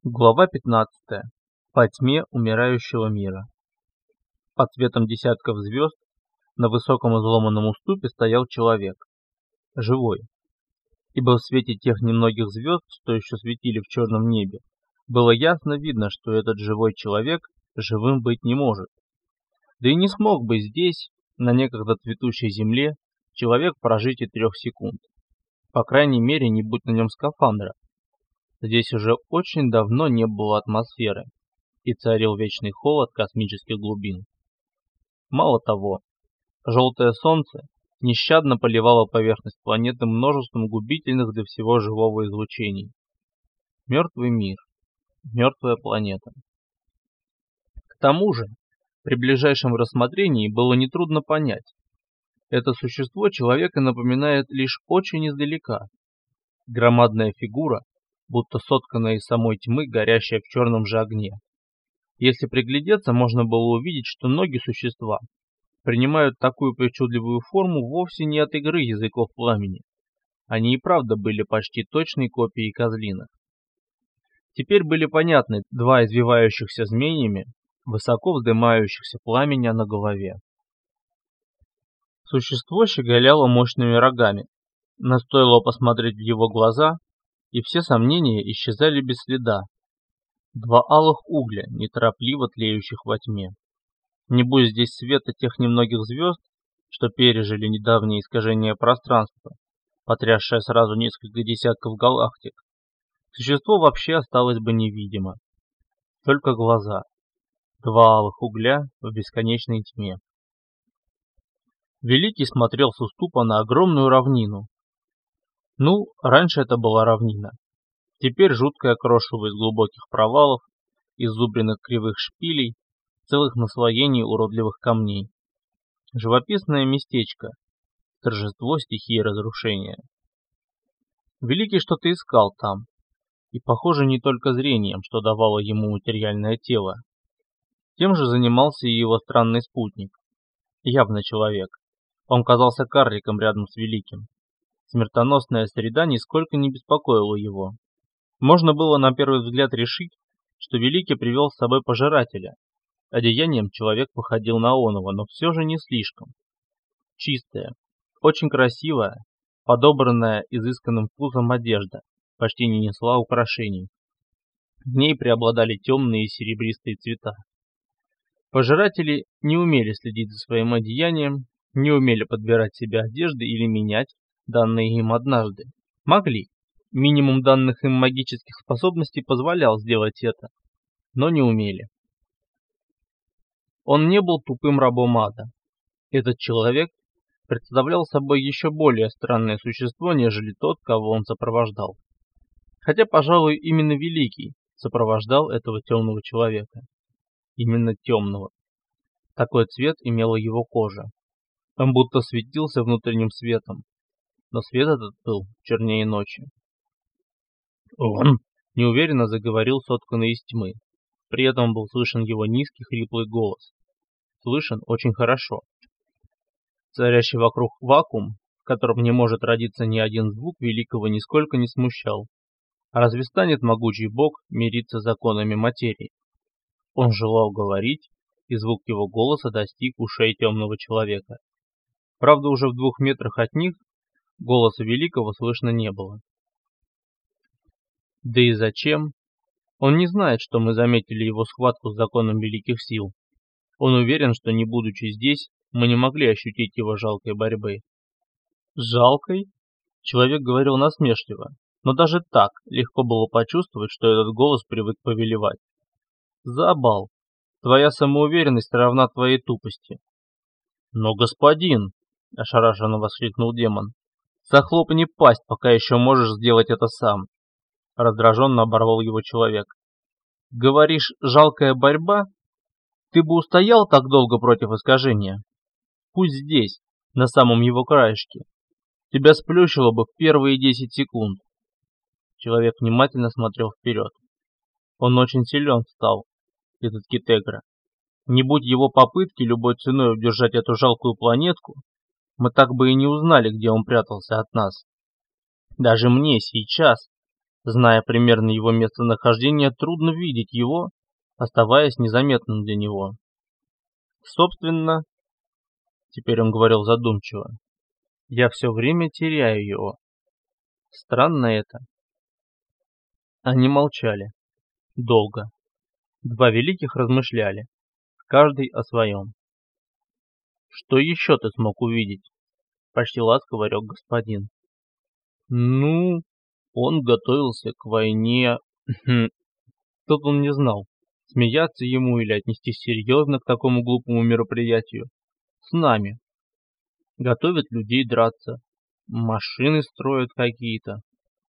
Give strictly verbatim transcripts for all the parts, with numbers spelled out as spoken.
Глава пятнадцатая. По тьме умирающего мира. Под светом десятков звезд на высоком изломанном уступе стоял человек. Живой. Ибо в свете тех немногих звезд, что еще светили в черном небе, было ясно видно, что этот живой человек живым быть не может. Да и не смог бы здесь, на некогда цветущей земле, человек прожить и трех секунд. По крайней мере, не будь на нем скафандра. Здесь уже очень давно не было атмосферы, и царил вечный холод космических глубин. Мало того, желтое солнце нещадно поливало поверхность планеты множеством губительных для всего живого излучений. Мертвый мир, мертвая планета. К тому же, при ближайшем рассмотрении было нетрудно понять, это существо человека напоминает лишь очень издалека. Громадная фигура, будто сотканная из самой тьмы, горящая в черном же огне. Если приглядеться, можно было увидеть, что ноги существа принимают такую причудливую форму вовсе не от игры языков пламени. Они и правда были почти точной копией козлиных. Теперь были понятны два извивающихся змеями, высоко вздымающихся пламени на голове. Существо щеголяло мощными рогами, но стоило посмотреть в его глаза, и все сомнения исчезали без следа. Два алых угля, неторопливо тлеющих во тьме. Не будь здесь света тех немногих звезд, что пережили недавнее искажение пространства, потрясшее сразу несколько десятков галактик, существо вообще осталось бы невидимо. Только глаза. Два алых угля в бесконечной тьме. Великий смотрел с уступа на огромную равнину. Ну, раньше это была равнина. Теперь жуткое крошево из глубоких провалов, иззубренных кривых шпилей, целых наслоений уродливых камней. Живописное местечко, торжество стихии разрушения. Великий что-то искал там, и, похоже, не только зрением, что давало ему материальное тело. Тем же занимался и его странный спутник. Явно человек. Он казался карликом рядом с Великим. Смертоносная среда нисколько не беспокоила его. Можно было на первый взгляд решить, что Великий привел с собой пожирателя. Одеянием человек походил на оного, но все же не слишком. Чистая, очень красивая, подобранная изысканным вкусом одежда, почти не несла украшений. В ней преобладали темные и серебристые цвета. Пожиратели не умели следить за своим одеянием, не умели подбирать себе одежды или менять данные им однажды. Могли. Минимум данных им магических способностей позволял сделать это, но не умели. Он не был тупым рабом ада. Этот человек представлял собой еще более странное существо, нежели тот, кого он сопровождал. Хотя, пожалуй, именно Великий сопровождал этого темного человека. Именно темного. Такой цвет имела его кожа. Он будто светился внутренним светом. Но свет этот был чернее ночи. «Он!» — неуверенно заговорил сотканный из тьмы. При этом был слышен его низкий хриплый голос. Слышен очень хорошо. Царящий вокруг вакуум, в котором не может родиться ни один звук, Великого нисколько не смущал. Разве станет могучий бог мириться с законами материи? Он желал говорить, и звук его голоса достиг ушей темного человека. Правда, уже в двух метрах от них голоса Великого слышно не было. Да и зачем? Он не знает, что мы заметили его схватку с законом великих сил. Он уверен, что не будучи здесь, мы не могли ощутить его жалкой борьбы. Жалкой? Человек говорил насмешливо, но даже так легко было почувствовать, что этот голос привык повелевать. Забал. Твоя самоуверенность равна твоей тупости. Но, господин, ошарашенно воскликнул демон, захлопни пасть, пока еще можешь сделать это сам. Раздраженно оборвал его человек. Говоришь, жалкая борьба? Ты бы устоял так долго против искажения? Пусть здесь, на самом его краешке. Тебя сплющило бы в первые десять секунд. Человек внимательно смотрел вперед. Он очень силен стал, этот Китегра. Не будь его попытки любой ценой удержать эту жалкую планетку, мы так бы и не узнали, где он прятался от нас. Даже мне сейчас, Зная примерно его местонахождение, трудно видеть его, оставаясь незаметным для него. Собственно, теперь он говорил задумчиво, я все время теряю его. Странно это. Они молчали. Долго. Два великих размышляли, каждый о своем. «Что еще ты смог увидеть?» — почти ласково рёк господин. «Ну, он готовился к войне...» Тут он не знал, смеяться ему или отнестись серьезно к такому глупому мероприятию. «С нами. Готовят людей драться, машины строят какие-то».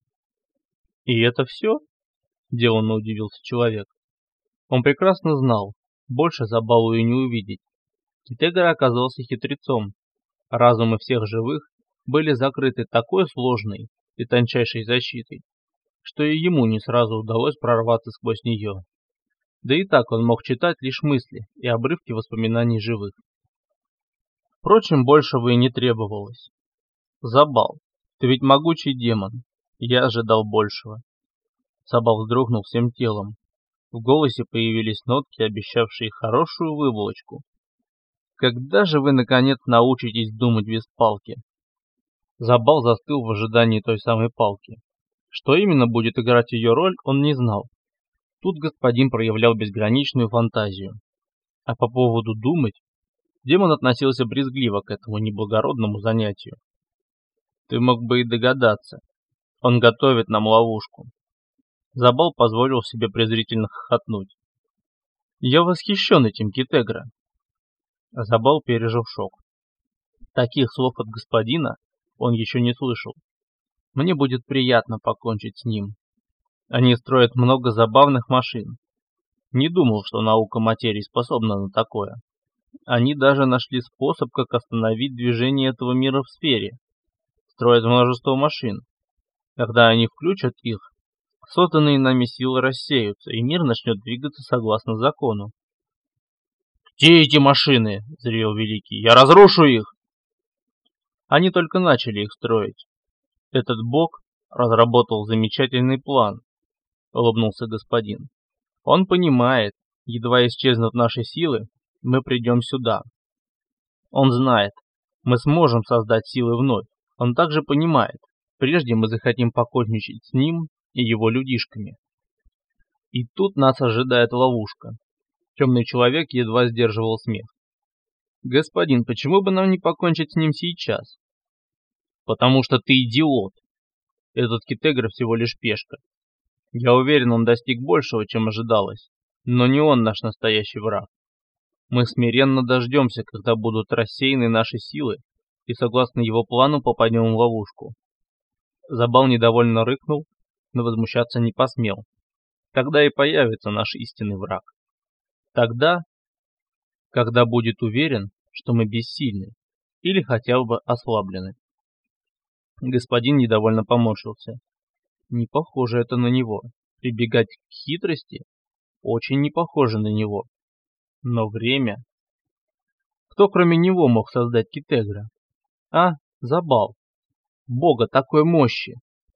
«И это все?» — деланно удивился человек. Он прекрасно знал, больше Забалу и не увидеть. Китегр оказался хитрецом. Разумы всех живых были закрыты такой сложной и тончайшей защитой, что и ему не сразу удалось прорваться сквозь нее. Да и так он мог читать лишь мысли и обрывки воспоминаний живых. Впрочем, большего и не требовалось. Забал, ты ведь могучий демон. Я ожидал большего. Забал вздрогнул всем телом. В голосе появились нотки, обещавшие хорошую выволочку. Когда же вы, наконец, научитесь думать без палки? Забал застыл в ожидании той самой палки. Что именно будет играть ее роль, он не знал. Тут господин проявлял безграничную фантазию. А по поводу думать, демон относился брезгливо к этому неблагородному занятию. Ты мог бы и догадаться. Он готовит нам ловушку. Забал позволил себе презрительно хохотнуть. Я восхищен этим, Китегра. Забал пережил шок. Таких слов от господина он еще не слышал. Мне будет приятно покончить с ним. Они строят много забавных машин. Не думал, что наука материи способна на такое. Они даже нашли способ, как остановить движение этого мира в сфере. Строят множество машин. Когда они включат их, созданные нами силы рассеются, и мир начнет двигаться согласно закону. «Где эти машины?» — взревел Великий. «Я разрушу их!» Они только начали их строить. Этот бог разработал замечательный план, — улыбнулся господин. Он понимает, едва исчезнут наши силы, мы придем сюда. Он знает, мы сможем создать силы вновь. Он также понимает, прежде мы захотим покончить с ним и его людишками. И тут нас ожидает ловушка. Темный человек едва сдерживал смех. Господин, почему бы нам не покончить с ним сейчас? Потому что ты идиот. Этот Китегр всего лишь пешка. Я уверен, он достиг большего, чем ожидалось. Но не он наш настоящий враг. Мы смиренно дождемся, когда будут рассеяны наши силы, и согласно его плану попадем в ловушку. Забал недовольно рыкнул, но возмущаться не посмел. Тогда и появится наш истинный враг. Тогда, когда будет уверен, что мы бессильны или хотя бы ослаблены. Господин недовольно поморщился. Не похоже это на него. Прибегать к хитрости очень не похоже на него. Но время... Кто кроме него мог создать Китегра? А, Забал. Бога такой мощи.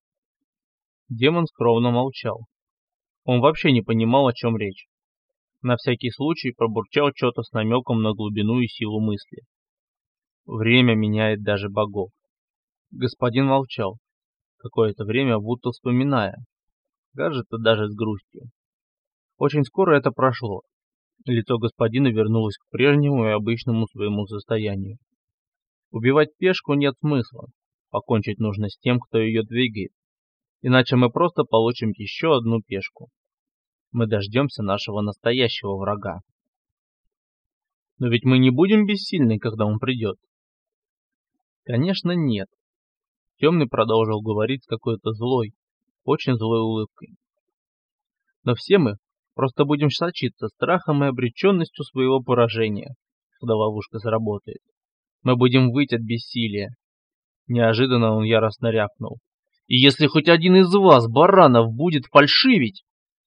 Демон скромно молчал. Он вообще не понимал, о чем речь. На всякий случай пробурчал что-то с намеком на глубину и силу мысли. Время меняет даже богов. Господин молчал, какое-то время будто вспоминая, кажется, даже с грустью. Очень скоро это прошло. Лицо господина вернулось к прежнему и обычному своему состоянию. Убивать пешку нет смысла. Покончить нужно с тем, кто ее двигает. Иначе мы просто получим еще одну пешку. Мы дождемся нашего настоящего врага. Но ведь мы не будем бессильны, когда он придет. Конечно, нет. Темный продолжил говорить с какой-то злой, очень злой улыбкой. Но все мы просто будем сочиться страхом и обреченностью своего поражения, когда ловушка заработает. Мы будем выть от бессилия. Неожиданно он яростно рявкнул. И если хоть один из вас, баранов, будет фальшивить...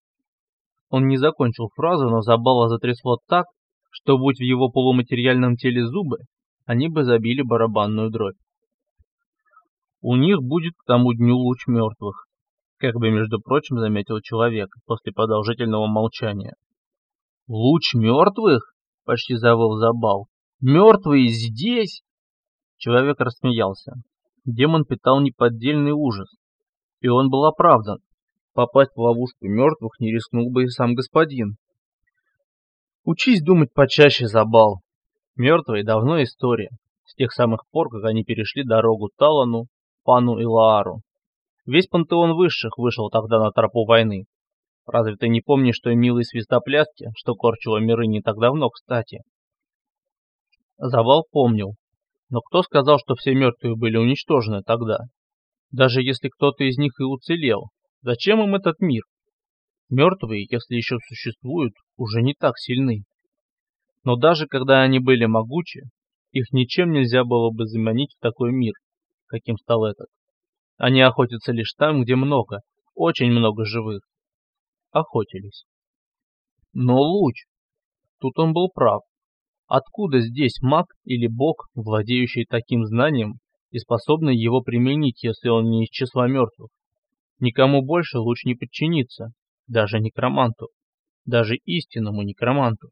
Он не закончил фразу, но Забала затрясло так, что, будь в его полуматериальном теле зубы, они бы забили барабанную дробь. У них будет к тому дню луч мертвых. Как бы, между прочим, заметил человек после продолжительного молчания. «Луч мертвых?» — почти завыл Забал. «Мертвые здесь?» Человек рассмеялся. Демон питал неподдельный ужас. И он был оправдан. Попасть в ловушку мертвых не рискнул бы и сам господин. Учись думать почаще, Забал. Мертвые давно история, с тех самых пор, как они перешли дорогу Талану, Пану и Лаару. Весь пантеон высших вышел тогда на тропу войны. Разве ты не помнишь той милой свистопляски, что корчила миры не так давно, кстати? Забал помнил. Но кто сказал, что все мертвые были уничтожены тогда? Даже если кто-то из них и уцелел, зачем им этот мир? Мертвые, если еще существуют, уже не так сильны. Но даже когда они были могучи, их ничем нельзя было бы заманить в такой мир, каким стал этот. Они охотятся лишь там, где много, очень много живых. Охотились. Но луч, тут он был прав. Откуда здесь маг или бог, владеющий таким знанием и способный его применить, если он не из числа мертвых? Никому больше луч не подчинится, даже некроманту, даже истинному некроманту.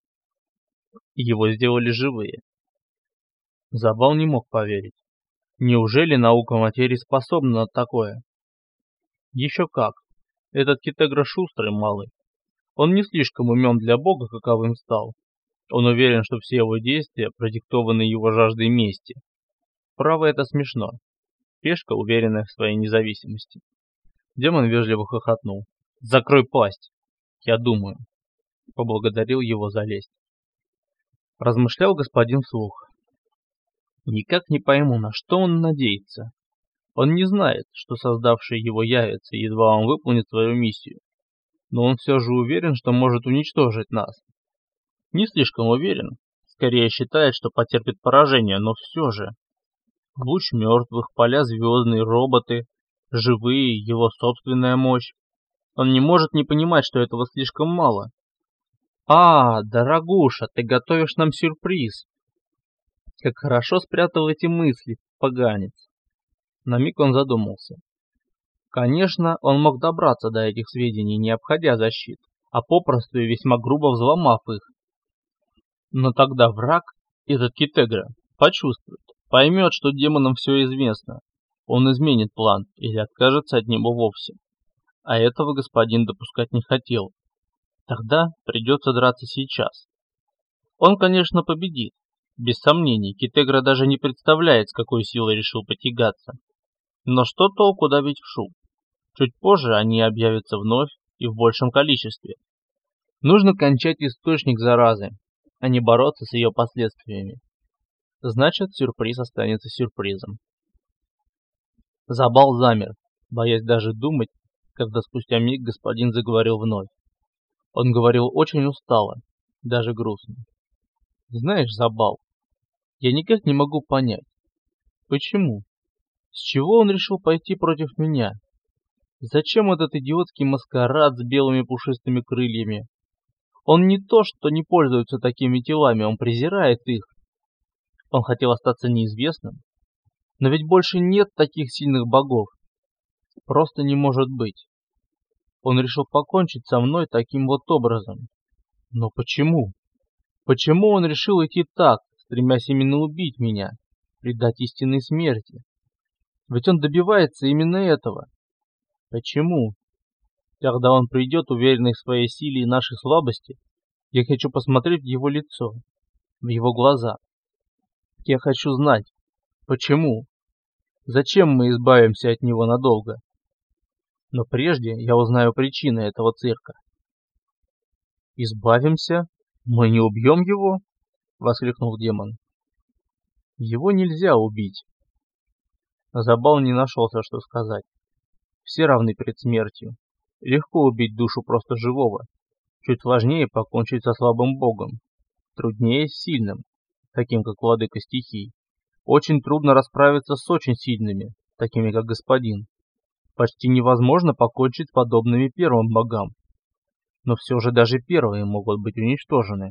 Его сделали живые. Забал не мог поверить. Неужели наука материи способна на такое? Еще как. Этот Китегра шустрый малый. Он не слишком умен для бога, каковым стал. Он уверен, что все его действия продиктованы его жаждой мести. Право, это смешно. Пешка, уверенная в своей независимости. Демон вежливо хохотнул. «Закрой пасть! Я думаю». Поблагодарил его за лесть. Размышлял господин вслух. Никак не пойму, на что он надеется. Он не знает, что создавший его явится, едва он выполнит свою миссию. Но он все же уверен, что может уничтожить нас. Не слишком уверен, скорее считает, что потерпит поражение, но все же. Луч мертвых, поля звездные, роботы, живые, его собственная мощь. Он не может не понимать, что этого слишком мало. «А, дорогуша, ты готовишь нам сюрприз!» Как хорошо спрятал эти мысли, поганец. На миг он задумался. Конечно, он мог добраться до этих сведений, не обходя защит, а попросту и весьма грубо взломав их. Но тогда враг, этот Китегра, почувствует, поймет, что демонам все известно. Он изменит план или откажется от него вовсе. А этого господин допускать не хотел. Тогда придется драться сейчас. Он, конечно, победит. Без сомнений, Китегра даже не представляет, с какой силой решил потягаться. Но что толку давить в шуб? Чуть позже они объявятся вновь и в большем количестве. Нужно кончать источник заразы, а не бороться с ее последствиями. Значит, сюрприз останется сюрпризом. Забал замер, боясь даже думать, когда спустя миг господин заговорил вновь. Он говорил очень устало, даже грустно. Знаешь, Забал, я никак не могу понять, почему, с чего он решил пойти против меня? Зачем этот идиотский маскарад с белыми пушистыми крыльями? Он не то, что не пользуется такими телами, он презирает их. Он хотел остаться неизвестным. Но ведь больше нет таких сильных богов. Просто не может быть. Он решил покончить со мной таким вот образом. Но почему? Почему он решил идти так, стремясь именно убить меня, предать истинной смерти? Ведь он добивается именно этого. Почему? Когда он придет, уверенный в своей силе и нашей слабости, я хочу посмотреть в его лицо, в его глаза. Я хочу знать, почему, зачем мы избавимся от него надолго. Но прежде я узнаю причины этого цирка. «Избавимся? Мы не убьем его?» — воскликнул демон. «Его нельзя убить». Забал не нашелся, что сказать. Все равны перед смертью. Легко убить душу просто живого. Чуть сложнее покончить со слабым богом. Труднее с сильным, таким как владыка стихий. Очень трудно расправиться с очень сильными, такими как господин. Почти невозможно покончить с подобными первым богам. Но все же даже первые могут быть уничтожены.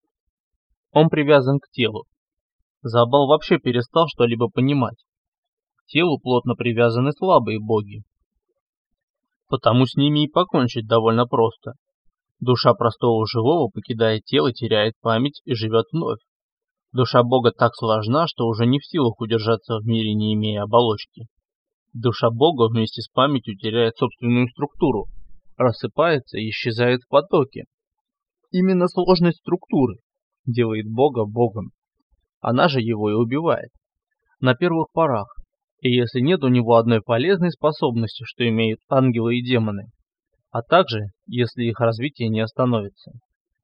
Он привязан к телу. Забал вообще перестал что-либо понимать. К телу плотно привязаны слабые боги. Потому с ними и покончить довольно просто. Душа простого живого покидает тело, теряет память и живет вновь. Душа Бога так сложна, что уже не в силах удержаться в мире, не имея оболочки. Душа Бога вместе с памятью теряет собственную структуру, рассыпается и исчезает в потоке. Именно сложность структуры делает Бога Богом. Она же его и убивает. На первых порах. И если нет у него одной полезной способности, что имеют ангелы и демоны, а также, если их развитие не остановится.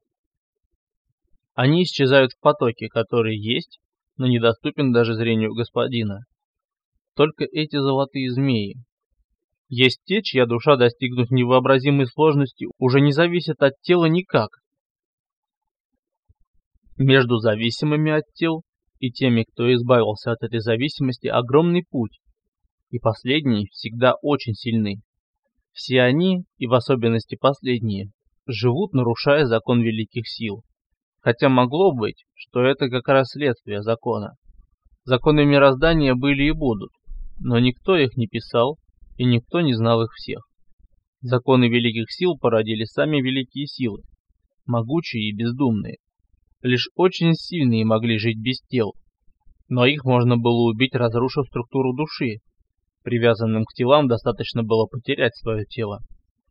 Они исчезают в потоке, который есть, но недоступен даже зрению господина. Только эти золотые змеи. Есть те, чья душа, достигнув невообразимой сложности, уже не зависит от тела никак. Между зависимыми от тел и теми, кто избавился от этой зависимости, огромный путь, и последние всегда очень сильны. Все они, и в особенности последние, живут, нарушая закон великих сил. Хотя могло быть, что это как раз следствие закона. Законы мироздания были и будут, но никто их не писал, и никто не знал их всех. Законы великих сил породили сами великие силы, могучие и бездумные. Лишь очень сильные могли жить без тел, но их можно было убить, разрушив структуру души. Привязанным к телам достаточно было потерять свое тело.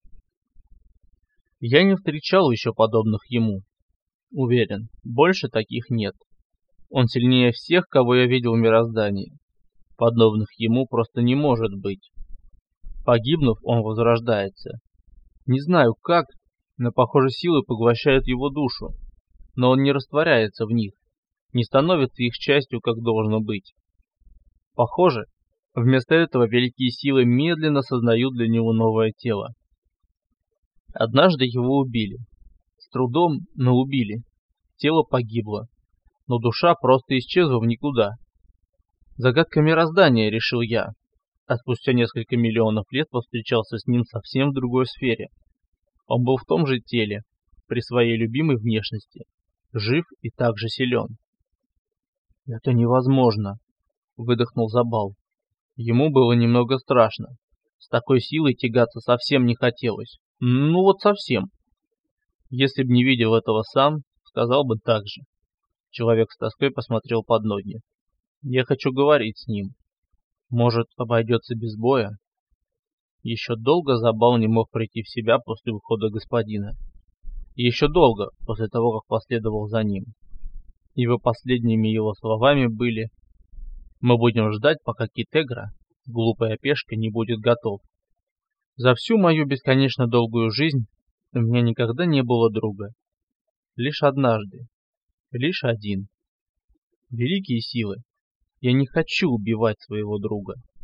Я не встречал еще подобных ему. Уверен, больше таких нет. Он сильнее всех, кого я видел в мироздании. Подобных ему просто не может быть. Погибнув, он возрождается. Не знаю как, но похоже силы поглощают его душу. Но он не растворяется в них, не становится их частью, как должно быть. Похоже, вместо этого великие силы медленно создают для него новое тело. Однажды его убили. С трудом, но убили. Тело погибло, но душа просто исчезла в никуда. Загадка мироздания, решил я, а спустя несколько миллионов лет повстречался с ним совсем в другой сфере. Он был в том же теле, при своей любимой внешности, жив и также силен. «Это невозможно», — выдохнул Забал. Ему было немного страшно. С такой силой тягаться совсем не хотелось. Ну вот совсем. Если б не видел этого сам, сказал бы так же. Человек с тоской посмотрел под ноги. Я хочу говорить с ним. Может, обойдется без боя? Еще долго Забал не мог прийти в себя после ухода господина. И еще долго после того, как последовал за ним. Его последними его словами были: «Мы будем ждать, пока Китегра, глупая пешка, не будет готов. За всю мою бесконечно долгую жизнь у меня никогда не было друга. Лишь однажды. Лишь один. Великие силы. Я не хочу убивать своего друга».